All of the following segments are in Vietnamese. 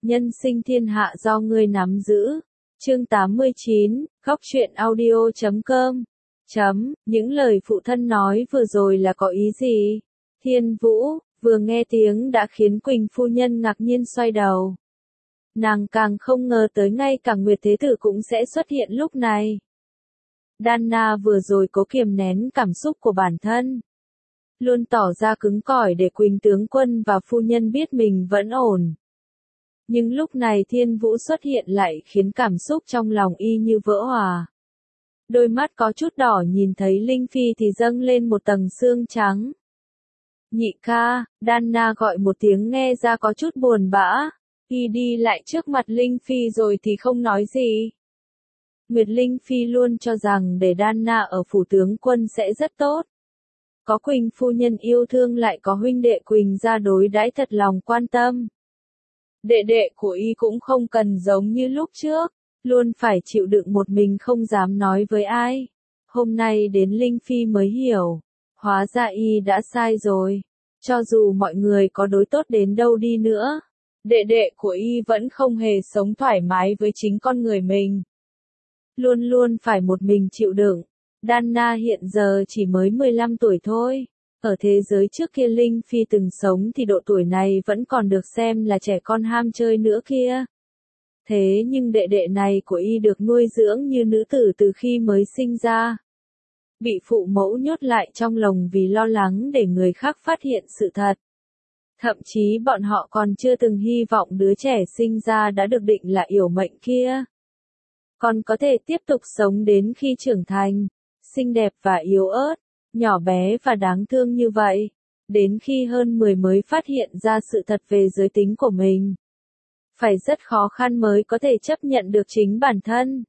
nhân sinh thiên hạ do ngươi nắm giữ. Chương 89, Góc truyện audio.com. Những lời phụ thân nói vừa rồi là có ý gì? Thiên Vũ, vừa nghe tiếng đã khiến Quỳnh phu nhân ngạc nhiên xoay đầu. Nàng càng không ngờ tới ngay cả Nguyệt Thế Tử cũng sẽ xuất hiện lúc này. Đanna vừa rồi cố kiềm nén cảm xúc của bản thân. Luôn tỏ ra cứng cỏi để Quỳnh tướng quân và phu nhân biết mình vẫn ổn. Nhưng lúc này Thiên Vũ xuất hiện lại khiến cảm xúc trong lòng y như vỡ hòa. Đôi mắt có chút đỏ nhìn thấy Linh Phi thì dâng lên một tầng sương trắng. Nhị ca, Đanna gọi một tiếng nghe ra có chút buồn bã. Y đi lại trước mặt Linh Phi rồi thì không nói gì. Nguyệt Linh Phi luôn cho rằng để Đanna ở phủ tướng quân sẽ rất tốt. Có Quỳnh phu nhân yêu thương lại có huynh đệ Quỳnh gia đối đãi thật lòng quan tâm. Đệ đệ của y cũng không cần giống như lúc trước, luôn phải chịu đựng một mình không dám nói với ai. Hôm nay đến Linh Phi mới hiểu, hóa ra y đã sai rồi. Cho dù mọi người có đối tốt đến đâu đi nữa, đệ đệ của y vẫn không hề sống thoải mái với chính con người mình. Luôn luôn phải một mình chịu đựng. Đanna hiện giờ chỉ mới 15 tuổi thôi. Ở thế giới trước kia Linh Phi từng sống thì độ tuổi này vẫn còn được xem là trẻ con ham chơi nữa kia. Thế nhưng đệ đệ này của y được nuôi dưỡng như nữ tử từ khi mới sinh ra. Bị phụ mẫu nhốt lại trong lồng vì lo lắng để người khác phát hiện sự thật. Thậm chí bọn họ còn chưa từng hy vọng đứa trẻ sinh ra đã được định là yểu mệnh kia. Còn có thể tiếp tục sống đến khi trưởng thành, xinh đẹp và yếu ớt, nhỏ bé và đáng thương như vậy, đến khi hơn 10 mới phát hiện ra sự thật về giới tính của mình. Phải rất khó khăn mới có thể chấp nhận được chính bản thân.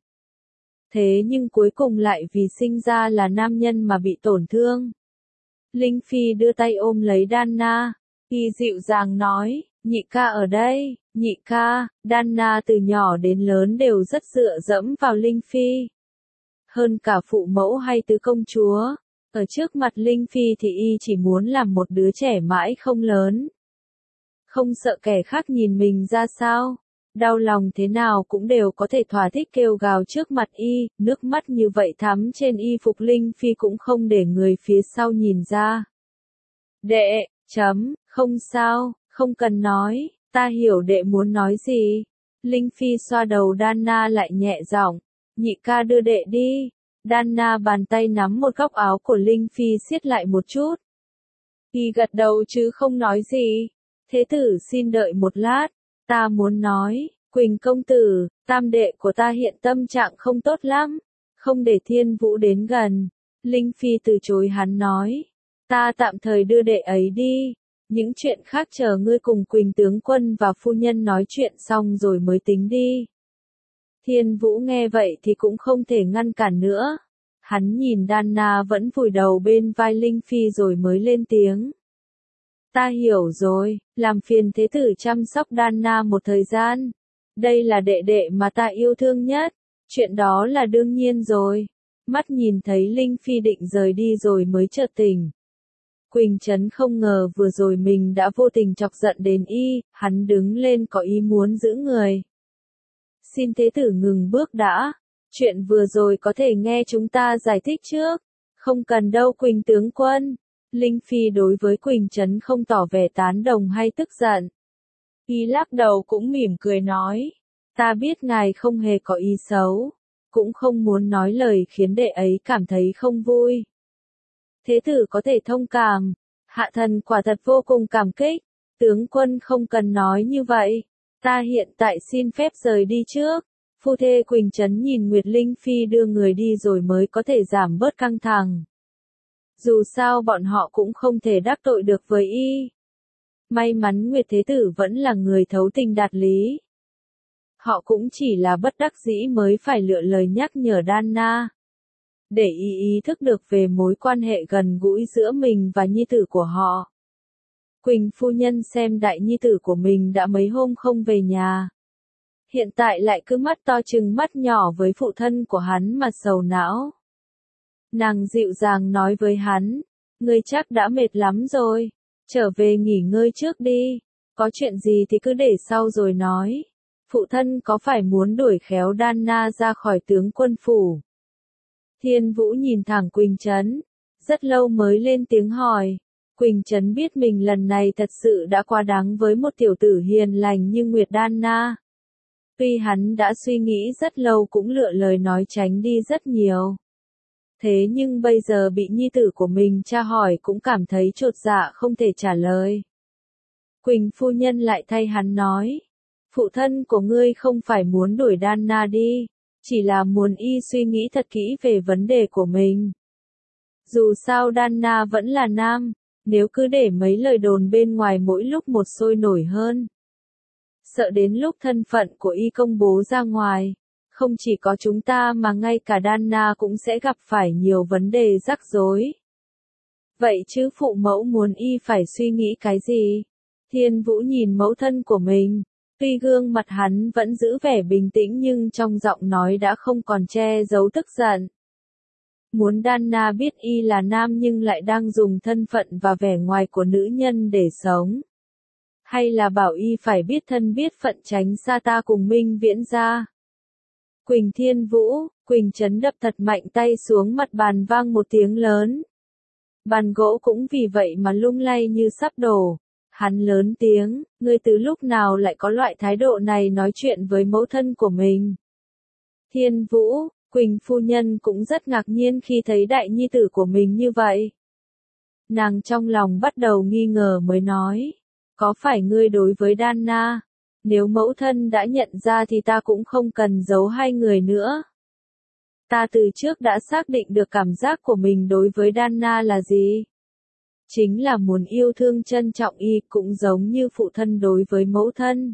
Thế nhưng cuối cùng lại vì sinh ra là nam nhân mà bị tổn thương. Linh Phi đưa tay ôm lấy Đanna, y dịu dàng nói, nhị ca ở đây, nhị ca. Đanna từ nhỏ đến lớn đều rất dựa dẫm vào Linh Phi. Hơn cả phụ mẫu hay tứ công chúa, ở trước mặt Linh Phi thì y chỉ muốn làm một đứa trẻ mãi không lớn. Không sợ kẻ khác nhìn mình ra sao, đau lòng thế nào cũng đều có thể thỏa thích kêu gào trước mặt y, nước mắt như vậy thắm trên y phục Linh Phi cũng không để người phía sau nhìn ra. Đệ, không sao, không cần nói, ta hiểu đệ muốn nói gì. Linh Phi xoa đầu Đanna lại nhẹ giọng, nhị ca đưa đệ đi. Đanna bàn tay nắm một góc áo của Linh Phi siết lại một chút. Y gật đầu chứ không nói gì. Thế tử xin đợi một lát, ta muốn nói, Quỳnh công tử, tam đệ của ta hiện tâm trạng không tốt lắm, không để Thiên Vũ đến gần. Linh Phi từ chối hắn nói, ta tạm thời đưa đệ ấy đi, những chuyện khác chờ ngươi cùng Quỳnh tướng quân và phu nhân nói chuyện xong rồi mới tính đi. Thiên Vũ nghe vậy thì cũng không thể ngăn cản nữa. Hắn nhìn Đanna vẫn vùi đầu bên vai Linh Phi rồi mới lên tiếng. Ta hiểu rồi, làm phiền thế tử chăm sóc Đanna một thời gian. Đây là đệ đệ mà ta yêu thương nhất. Chuyện đó là đương nhiên rồi. Mắt nhìn thấy Linh Phi định rời đi rồi mới chợt tỉnh. Quỳnh Trấn không ngờ vừa rồi mình đã vô tình chọc giận đến y, hắn đứng lên có ý muốn giữ người. Xin thế tử ngừng bước đã. Chuyện vừa rồi có thể nghe chúng ta giải thích trước. Không cần đâu Quỳnh tướng quân. Linh Phi đối với Quỳnh Trấn không tỏ vẻ tán đồng hay tức giận. Y lắc đầu cũng mỉm cười nói. Ta biết ngài không hề có ý xấu. Cũng không muốn nói lời khiến đệ ấy cảm thấy không vui. Thế tử có thể thông cảm. Hạ thần quả thật vô cùng cảm kích. Tướng quân không cần nói như vậy. Ta hiện tại xin phép rời đi trước. Phu thê Quỳnh Trấn nhìn Nguyệt Linh Phi đưa người đi rồi mới có thể giảm bớt căng thẳng. Dù sao bọn họ cũng không thể đắc tội được với y. May mắn Nguyệt Thế Tử vẫn là người thấu tình đạt lý. Họ cũng chỉ là bất đắc dĩ mới phải lựa lời nhắc nhở Đanna. Để ý thức được về mối quan hệ gần gũi giữa mình và nhi tử của họ. Quỳnh phu nhân xem đại nhi tử của mình đã mấy hôm không về nhà. Hiện tại lại cứ mắt to chừng mắt nhỏ với phụ thân của hắn mà sầu não. Nàng dịu dàng nói với hắn, ngươi chắc đã mệt lắm rồi, trở về nghỉ ngơi trước đi. Có chuyện gì thì cứ để sau rồi nói. Phụ thân có phải muốn đuổi khéo Đan-na ra khỏi tướng quân phủ? Thiên Vũ nhìn thẳng Quỳnh Trấn, rất lâu mới lên tiếng hỏi. Quỳnh Trấn biết mình lần này thật sự đã quá đáng với một tiểu tử hiền lành như Nguyệt Đan-na. Tuy hắn đã suy nghĩ rất lâu cũng lựa lời nói tránh đi rất nhiều. Thế nhưng bây giờ bị nhi tử của mình tra hỏi cũng cảm thấy chột dạ không thể trả lời. Quỳnh phu nhân lại thay hắn nói. Phụ thân của ngươi không phải muốn đuổi Đan-na đi, chỉ là muốn y suy nghĩ thật kỹ về vấn đề của mình. Dù sao Đan-na vẫn là nam, nếu cứ để mấy lời đồn bên ngoài mỗi lúc một sôi nổi hơn. Sợ đến lúc thân phận của y công bố ra ngoài, không chỉ có chúng ta mà ngay cả Đan-na cũng sẽ gặp phải nhiều vấn đề rắc rối. Vậy chứ phụ mẫu muốn y phải suy nghĩ cái gì? Thiên Vũ nhìn mẫu thân của mình, tuy gương mặt hắn vẫn giữ vẻ bình tĩnh nhưng trong giọng nói đã không còn che giấu tức giận. Muốn Đan-na biết y là nam nhưng lại đang dùng thân phận và vẻ ngoài của nữ nhân để sống. Hay là bảo y phải biết thân biết phận tránh xa ta cùng Minh Viễn gia. Quỳnh Thiên Vũ, Quỳnh Trấn đập thật mạnh tay xuống mặt bàn vang một tiếng lớn. Bàn gỗ cũng vì vậy mà lung lay như sắp đổ. Hắn lớn tiếng, ngươi từ lúc nào lại có loại thái độ này nói chuyện với mẫu thân của mình. Thiên Vũ, Quỳnh phu nhân cũng rất ngạc nhiên khi thấy đại nhi tử của mình như vậy. Nàng trong lòng bắt đầu nghi ngờ mới nói, có phải ngươi đối với Đan-na? Nếu mẫu thân đã nhận ra thì ta cũng không cần giấu hai người nữa. Ta từ trước đã xác định được cảm giác của mình đối với Đan-na là gì? Chính là muốn yêu thương trân trọng y cũng giống như phụ thân đối với mẫu thân.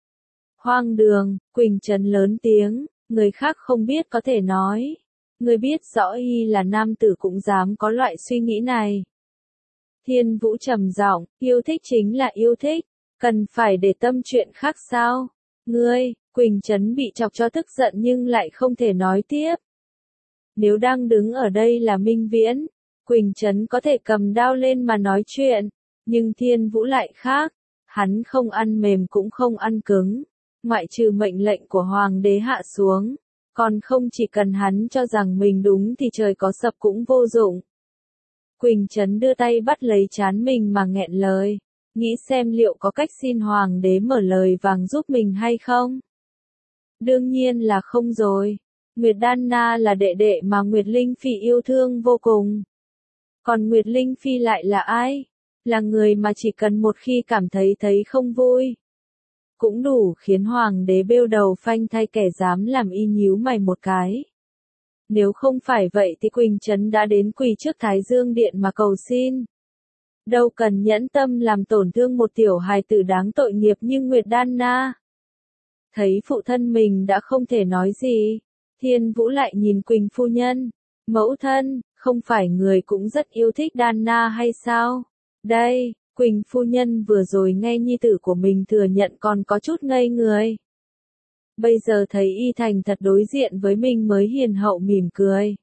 Hoang đường, Quỳnh Trấn lớn tiếng, người khác không biết có thể nói. Ngươi biết rõ y là nam tử cũng dám có loại suy nghĩ này. Thiên Vũ trầm giọng, yêu thích chính là yêu thích, cần phải để tâm chuyện khác sao? Ngươi, Quỳnh Trấn bị chọc cho tức giận nhưng lại không thể nói tiếp. Nếu đang đứng ở đây là Minh Viễn, Quỳnh Trấn có thể cầm đao lên mà nói chuyện, nhưng Thiên Vũ lại khác, hắn không ăn mềm cũng không ăn cứng, ngoại trừ mệnh lệnh của Hoàng đế hạ xuống, còn không chỉ cần hắn cho rằng mình đúng thì trời có sập cũng vô dụng. Quỳnh Trấn đưa tay bắt lấy trán mình mà nghẹn lời, nghĩ xem liệu có cách xin Hoàng đế mở lời vàng giúp mình hay không? Đương nhiên là không rồi. Nguyệt Đan-na là đệ đệ mà Nguyệt Linh Phi yêu thương vô cùng. Còn Nguyệt Linh Phi lại là ai? Là người mà chỉ cần một khi cảm thấy không vui, cũng đủ khiến Hoàng đế bêu đầu phanh thay kẻ dám làm y nhíu mày một cái. Nếu không phải vậy thì Quỳnh Trấn đã đến quỳ trước Thái Dương Điện mà cầu xin. Đâu cần nhẫn tâm làm tổn thương một tiểu hài tử đáng tội nghiệp như Nguyệt Đan-na. Thấy phụ thân mình đã không thể nói gì, Thiên Vũ lại nhìn Quỳnh phu nhân. Mẫu thân, không phải người cũng rất yêu thích Đan-na hay sao? Đây, Quỳnh phu nhân vừa rồi nghe nhi tử của mình thừa nhận còn có chút ngây người. Bây giờ thấy y thành thật đối diện với mình mới hiền hậu mỉm cười.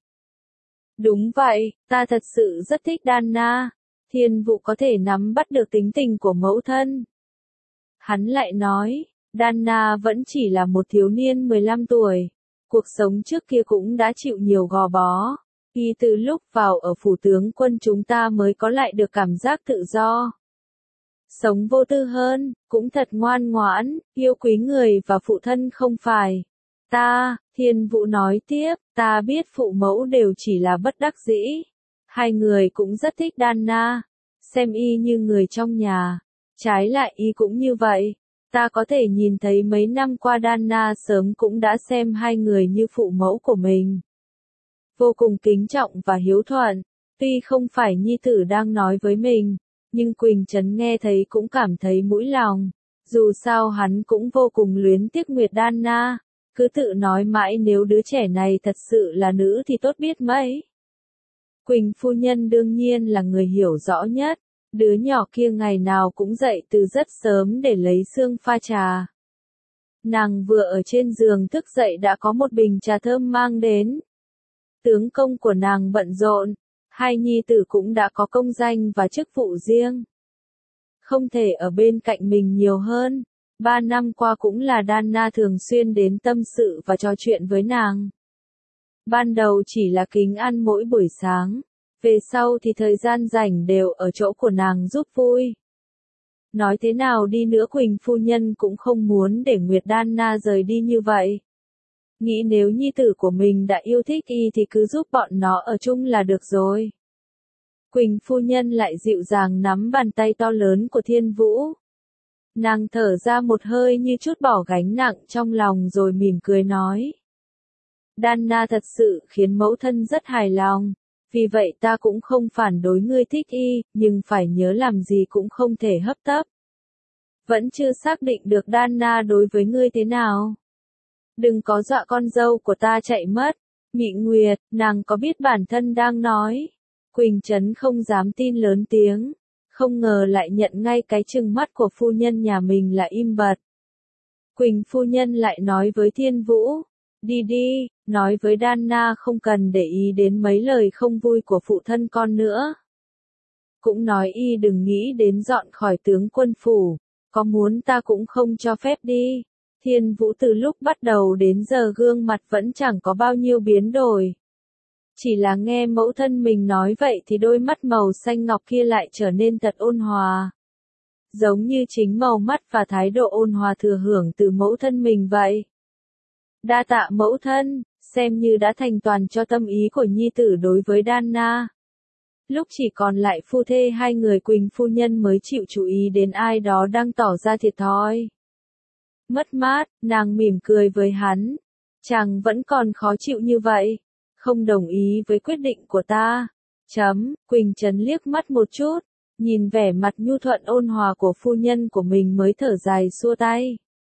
Đúng vậy, ta thật sự rất thích Đan-na. Thiên Vũ có thể nắm bắt được tính tình của mẫu thân. Hắn lại nói, Đan-na vẫn chỉ là một thiếu niên 15 tuổi. Cuộc sống trước kia cũng đã chịu nhiều gò bó. Y từ lúc vào ở phủ tướng quân chúng ta mới có lại được cảm giác tự do. Sống vô tư hơn, cũng thật ngoan ngoãn, yêu quý người và phụ thân không phải. Ta, Thiên Vũ nói tiếp, ta biết phụ mẫu đều chỉ là bất đắc dĩ. Hai người cũng rất thích Đan-na, xem y như người trong nhà. Trái lại y cũng như vậy. Ta có thể nhìn thấy mấy năm qua Đan-na sớm cũng đã xem hai người như phụ mẫu của mình. Vô cùng kính trọng và hiếu thuận, tuy không phải nhi tử đang nói với mình, nhưng Quỳnh Trấn nghe thấy cũng cảm thấy mũi lòng. Dù sao hắn cũng vô cùng luyến tiếc Nguyệt Đan-na, cứ tự nói mãi nếu đứa trẻ này thật sự là nữ thì tốt biết mấy. Quỳnh phu nhân đương nhiên là người hiểu rõ nhất. Đứa nhỏ kia ngày nào cũng dậy từ rất sớm để lấy xương pha trà. Nàng vừa ở trên giường thức dậy đã có một bình trà thơm mang đến. Tướng công của nàng bận rộn, hai nhi tử cũng đã có công danh và chức vụ riêng. không thể ở bên cạnh mình nhiều hơn. 3 năm qua cũng là Dana thường xuyên đến tâm sự và trò chuyện với nàng. Ban đầu chỉ là kính ăn mỗi buổi sáng, về sau thì thời gian rảnh đều ở chỗ của nàng giúp vui. Nói thế nào đi nữa Quỳnh phu nhân cũng không muốn để Nguyệt Dana rời đi như vậy. Nghĩ nếu nhi tử của mình đã yêu thích y thì cứ giúp bọn nó ở chung là được rồi. Quỳnh phu nhân lại dịu dàng nắm bàn tay to lớn của Thiên Vũ. Nàng thở ra một hơi như chút bỏ gánh nặng trong lòng rồi mỉm cười nói. Dana thật sự khiến mẫu thân rất hài lòng, vì vậy ta cũng không phản đối ngươi thích y, nhưng phải nhớ làm gì cũng không thể hấp tấp. Vẫn chưa xác định được Dana đối với ngươi thế nào. Đừng có dọa con dâu của ta chạy mất. Mị Nguyệt, nàng có biết bản thân đang nói. Quỳnh Trấn không dám tin lớn tiếng, không ngờ lại nhận ngay cái trừng mắt của phu nhân nhà mình là im bặt. Quỳnh phu nhân lại nói với Thiên Vũ, đi đi, nói với Dana không cần để ý đến mấy lời không vui của phụ thân con nữa. Cũng nói y đừng nghĩ đến dọn khỏi tướng quân phủ, có muốn ta cũng không cho phép đi. Thiên Vũ từ lúc bắt đầu đến giờ gương mặt vẫn chẳng có bao nhiêu biến đổi. Chỉ là nghe mẫu thân mình nói vậy thì đôi mắt màu xanh ngọc kia lại trở nên thật ôn hòa. Giống như chính màu mắt và thái độ ôn hòa thừa hưởng từ mẫu thân mình vậy. Đa tạ mẫu thân, xem như đã thành toàn cho tâm ý của nhi tử đối với Dana. Lúc chỉ còn lại phu thê hai người Quỳnh phu nhân mới chịu chú ý đến ai đó đang tỏ ra thiệt thòi. Mất mát, nàng mỉm cười với hắn. Chàng vẫn còn khó chịu như vậy. Không đồng ý với quyết định của ta. Quỳnh Trấn liếc mắt một chút, nhìn vẻ mặt nhu thuận ôn hòa của phu nhân của mình mới thở dài xua tay.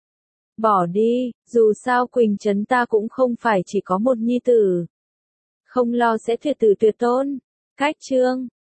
Bỏ đi, dù sao Quỳnh Trấn ta cũng không phải chỉ có một nhi tử. Không lo sẽ tuyệt tử tuyệt tôn. Cách chương